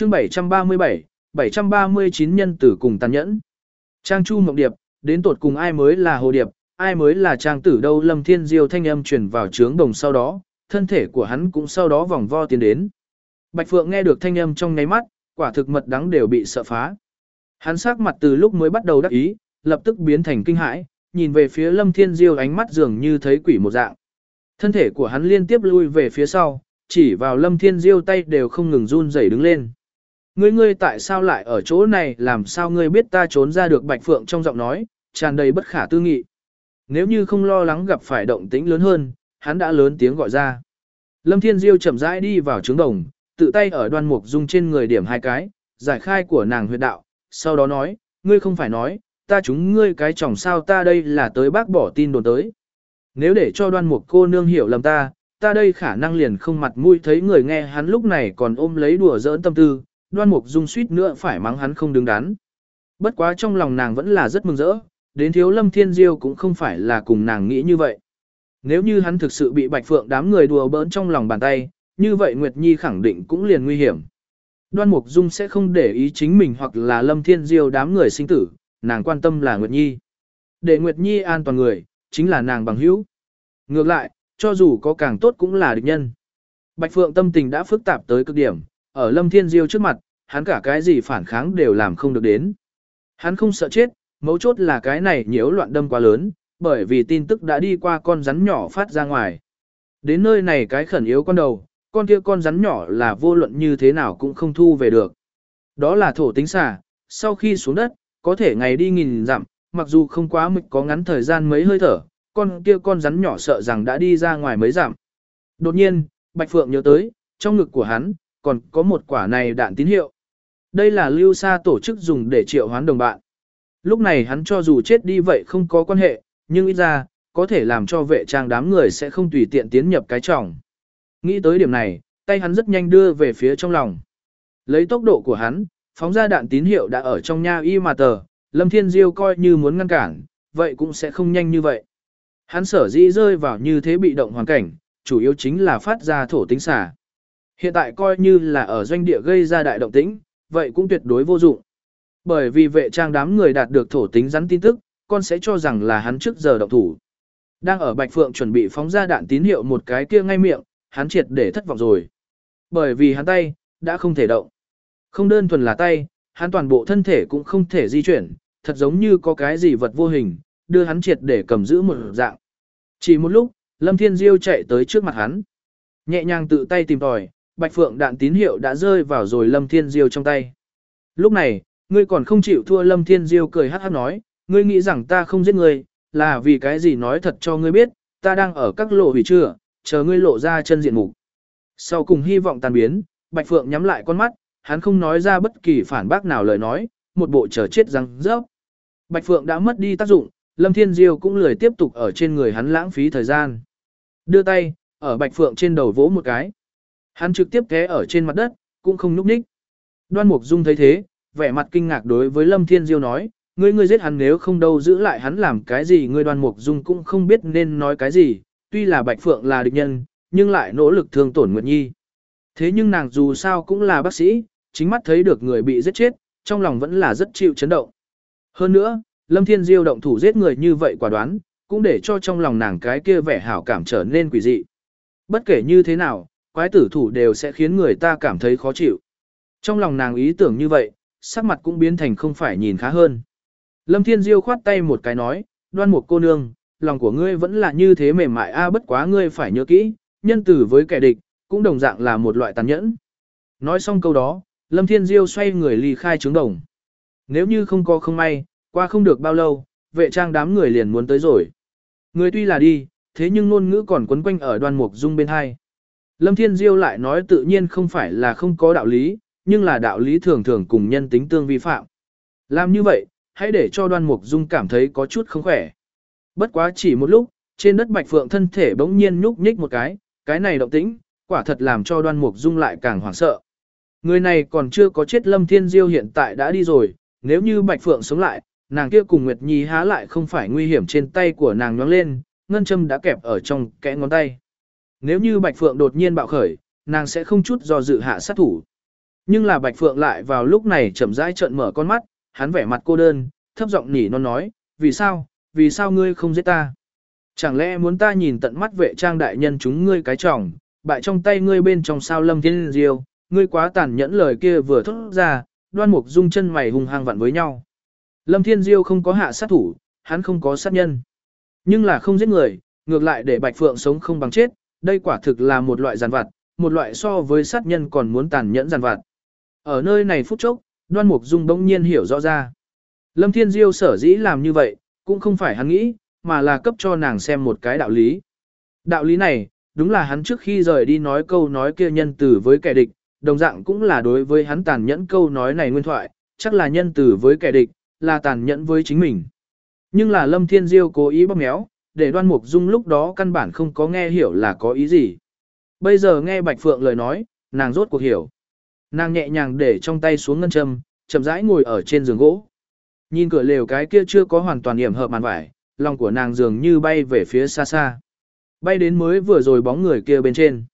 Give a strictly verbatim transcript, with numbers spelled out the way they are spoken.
chương bảy trăm ba mươi bảy, bảy trăm ba mươi chín nhân tử cùng tàn nhẫn. Trang Chu Mộng Điệp, đến tột cùng ai mới là Hồ Điệp, ai mới là Trang Tử đâu? Lâm Thiên Diêu thanh âm truyền vào trướng đồng sau đó, thân thể của hắn cũng sau đó vòng vo tiến đến. Bạch Phượng nghe được thanh âm trong nháy mắt, quả thực mật đắng đều bị sợ phá. Hắn sắc mặt từ lúc mới bắt đầu đắc ý, lập tức biến thành kinh hãi, nhìn về phía Lâm Thiên Diêu ánh mắt dường như thấy quỷ một dạng. Thân thể của hắn liên tiếp lui về phía sau, chỉ vào Lâm Thiên Diêu tay đều không ngừng run rẩy đứng lên. Ngươi ngươi tại sao lại ở chỗ này, làm sao ngươi biết ta trốn ra được? Bạch Phượng trong giọng nói, tràn đầy bất khả tư nghị. Nếu như không lo lắng gặp phải động tĩnh lớn hơn, hắn đã lớn tiếng gọi ra. Lâm Thiên Diêu chậm rãi đi vào trướng đồng, tự tay ở Đoan Mục Dung trên người điểm hai cái, giải khai của nàng huyệt đạo, sau đó nói, ngươi không phải nói, ta chúng ngươi cái chồng sao? Ta đây là tới bác bỏ tin đồn tới. Nếu để cho Đoan Mục cô nương hiểu lầm ta, ta đây khả năng liền không mặt mũi thấy người. Nghe hắn lúc này còn ôm lấy đùa giỡn tâm tư, Đoan Mục Dung suýt nữa phải mắng hắn không đứng đắn. Bất quá trong lòng nàng vẫn là rất mừng rỡ, đến thiếu Lâm Thiên Diêu cũng không phải là cùng nàng nghĩ như vậy. Nếu như hắn thực sự bị Bạch Phượng đám người đùa bỡn trong lòng bàn tay, như vậy Nguyệt Nhi khẳng định cũng liền nguy hiểm. Đoan Mục Dung sẽ không để ý chính mình hoặc là Lâm Thiên Diêu đám người sinh tử, nàng quan tâm là Nguyệt Nhi. Để Nguyệt Nhi an toàn người, chính là nàng bằng hữu. Ngược lại, cho dù có càng tốt cũng là địch nhân. Bạch Phượng tâm tình đã phức tạp tới cực điểm, ở Lâm Thiên Diêu trước mặt, hắn cả cái gì phản kháng đều làm không được đến. Hắn không sợ chết, mấu chốt là cái này nhiễu loạn đâm quá lớn, bởi vì tin tức đã đi qua con rắn nhỏ phát ra ngoài. Đến nơi này cái khẩn yếu con đầu, con kia con rắn nhỏ là vô luận như thế nào cũng không thu về được. Đó là thổ tính xà, sau khi xuống đất, có thể ngày đi nghìn dặm, mặc dù không quá mực có ngắn thời gian mấy hơi thở, con kia con rắn nhỏ sợ rằng đã đi ra ngoài mấy dặm. Đột nhiên, Bạch Phượng nhớ tới, trong ngực của hắn, còn có một quả này đạn tín hiệu. Đây là Lưu Sa tổ chức dùng để triệu hoán đồng bạn. Lúc này hắn cho dù chết đi vậy không có quan hệ, nhưng ít ra, có thể làm cho vệ trang đám người sẽ không tùy tiện tiến nhập cái tròng. Nghĩ tới điểm này, tay hắn rất nhanh đưa về phía trong lòng. Lấy tốc độ của hắn, phóng ra đạn tín hiệu đã ở trong nha y mà tờ, Lâm Thiên Diêu coi như muốn ngăn cản, vậy cũng sẽ không nhanh như vậy. Hắn sở dĩ rơi vào như thế bị động hoàn cảnh, chủ yếu chính là phát ra thổ tính xả. Hiện tại coi như là ở doanh địa gây ra đại động tĩnh, vậy cũng tuyệt đối vô dụng. Bởi vì vệ trang đám người đạt được thổ tính rắn tin tức, con sẽ cho rằng là hắn trước giờ động thủ. Đang ở Bạch Phượng chuẩn bị phóng ra đạn tín hiệu một cái kia ngay miệng, hắn triệt để thất vọng rồi. Bởi vì hắn tay, đã không thể động. Không đơn thuần là tay, hắn toàn bộ thân thể cũng không thể di chuyển, thật giống như có cái gì vật vô hình, đưa hắn triệt để cầm giữ một dạng. Chỉ một lúc, Lâm Thiên Diêu chạy tới trước mặt hắn. Nhẹ nhàng tự tay tìm tòi, Bạch Phượng đạn tín hiệu đã rơi vào rồi Lâm Thiên Diêu trong tay. Lúc này, ngươi còn không chịu thua? Lâm Thiên Diêu cười hát hát nói, ngươi nghĩ rằng ta không giết ngươi, là vì cái gì? Nói thật cho ngươi biết, ta đang ở các lộ hủy trưa, chờ ngươi lộ ra chân diện mục. Sau cùng hy vọng tan biến, Bạch Phượng nhắm lại con mắt, hắn không nói ra bất kỳ phản bác nào lời nói, một bộ chờ chết răng rớp. Bạch Phượng đã mất đi tác dụng, Lâm Thiên Diêu cũng lười tiếp tục ở trên người hắn lãng phí thời gian. Đưa tay, ở Bạch Phượng trên đầu vỗ một cái. Hắn trực tiếp té ở trên mặt đất, cũng không nhúc nhích. Đoan Mục Dung thấy thế, vẻ mặt kinh ngạc đối với Lâm Thiên Diêu nói, ngươi ngươi giết hắn, nếu không đâu giữ lại hắn làm cái gì? Ngươi Đoan Mục Dung cũng không biết nên nói cái gì, tuy là Bạch Phượng là địch nhân, nhưng lại nỗ lực thương tổn Nguyệt Nhi. Thế nhưng nàng dù sao cũng là bác sĩ, chính mắt thấy được người bị giết chết, trong lòng vẫn là rất chịu chấn động. Hơn nữa, Lâm Thiên Diêu động thủ giết người như vậy quả đoán, cũng để cho trong lòng nàng cái kia vẻ hảo cảm trở nên quỷ dị. Bất kể như thế nào, quái tử thủ đều sẽ khiến người ta cảm thấy khó chịu. Trong lòng nàng ý tưởng như vậy, sắc mặt cũng biến thành không phải nhìn khá hơn. Lâm Thiên Diêu khoát tay một cái nói, Đoan Mục cô nương, lòng của ngươi vẫn là như thế mềm mại a, bất quá ngươi phải nhớ kỹ, nhân tử với kẻ địch, cũng đồng dạng là một loại tàn nhẫn. Nói xong câu đó, Lâm Thiên Diêu xoay người ly khai trướng đồng. Nếu như không có không may, qua không được bao lâu, vệ trang đám người liền muốn tới rồi. Người tuy là đi, thế nhưng ngôn ngữ còn quấn quanh ở Đoan Mục Dung bên hai. Lâm Thiên Diêu lại nói tự nhiên không phải là không có đạo lý, nhưng là đạo lý thường thường cùng nhân tính tương vi phạm. Làm như vậy, hãy để cho Đoan Mục Dung cảm thấy có chút không khỏe. Bất quá chỉ một lúc, trên đất Bạch Phượng thân thể bỗng nhiên nhúc nhích một cái, cái này động tĩnh, quả thật làm cho Đoan Mục Dung lại càng hoảng sợ. Người này còn chưa có chết, Lâm Thiên Diêu hiện tại đã đi rồi, nếu như Bạch Phượng sống lại, nàng kia cùng Nguyệt Nhi há lại không phải nguy hiểm. Trên tay của nàng nhoáng lên, ngân châm đã kẹp ở trong kẽ ngón tay. Nếu như Bạch Phượng đột nhiên bạo khởi, nàng sẽ không chút do dự hạ sát thủ. Nhưng là Bạch Phượng lại vào lúc này chậm rãi trợn mở con mắt, hắn vẻ mặt cô đơn, thấp giọng nỉ non nói, vì sao, vì sao ngươi không giết ta? Chẳng lẽ muốn ta nhìn tận mắt vệ trang đại nhân chúng ngươi cái trọng, bại trong tay ngươi bên trong sao Lâm Thiên Diêu, ngươi quá tàn nhẫn lời kia vừa thốt ra, Đoan Mục Dung chân mày hung hăng vặn với nhau. Lâm Thiên Diêu không có hạ sát thủ, hắn không có sát nhân. Nhưng là không giết người, ngược lại để Bạch Phượng sống không bằng chết, đây quả thực là một loại giàn vặt, một loại so với sát nhân còn muốn tàn nhẫn giàn vặt. Ở nơi này phút chốc, Đoan Mục Dung bỗng nhiên hiểu rõ ra. Lâm Thiên Diêu sở dĩ làm như vậy, cũng không phải hắn nghĩ, mà là cấp cho nàng xem một cái đạo lý. Đạo lý này, đúng là hắn trước khi rời đi nói câu nói kia nhân từ với kẻ địch, đồng dạng cũng là đối với hắn tàn nhẫn câu nói này nguyên thoại, chắc là nhân từ với kẻ địch, là tàn nhẫn với chính mình. Nhưng là Lâm Thiên Diêu cố ý bóp méo, để Đoan Mục Dung lúc đó căn bản không có nghe hiểu là có ý gì. Bây giờ nghe Bạch Phượng lời nói, nàng rốt cuộc hiểu. Nàng nhẹ nhàng để trong tay xuống ngân châm, chậm rãi ngồi ở trên giường gỗ. Nhìn cửa lều cái kia chưa có hoàn toàn yểm hợp màn vải, lòng của nàng dường như bay về phía xa xa. Bay đến mới vừa rồi bóng người kia bên trên.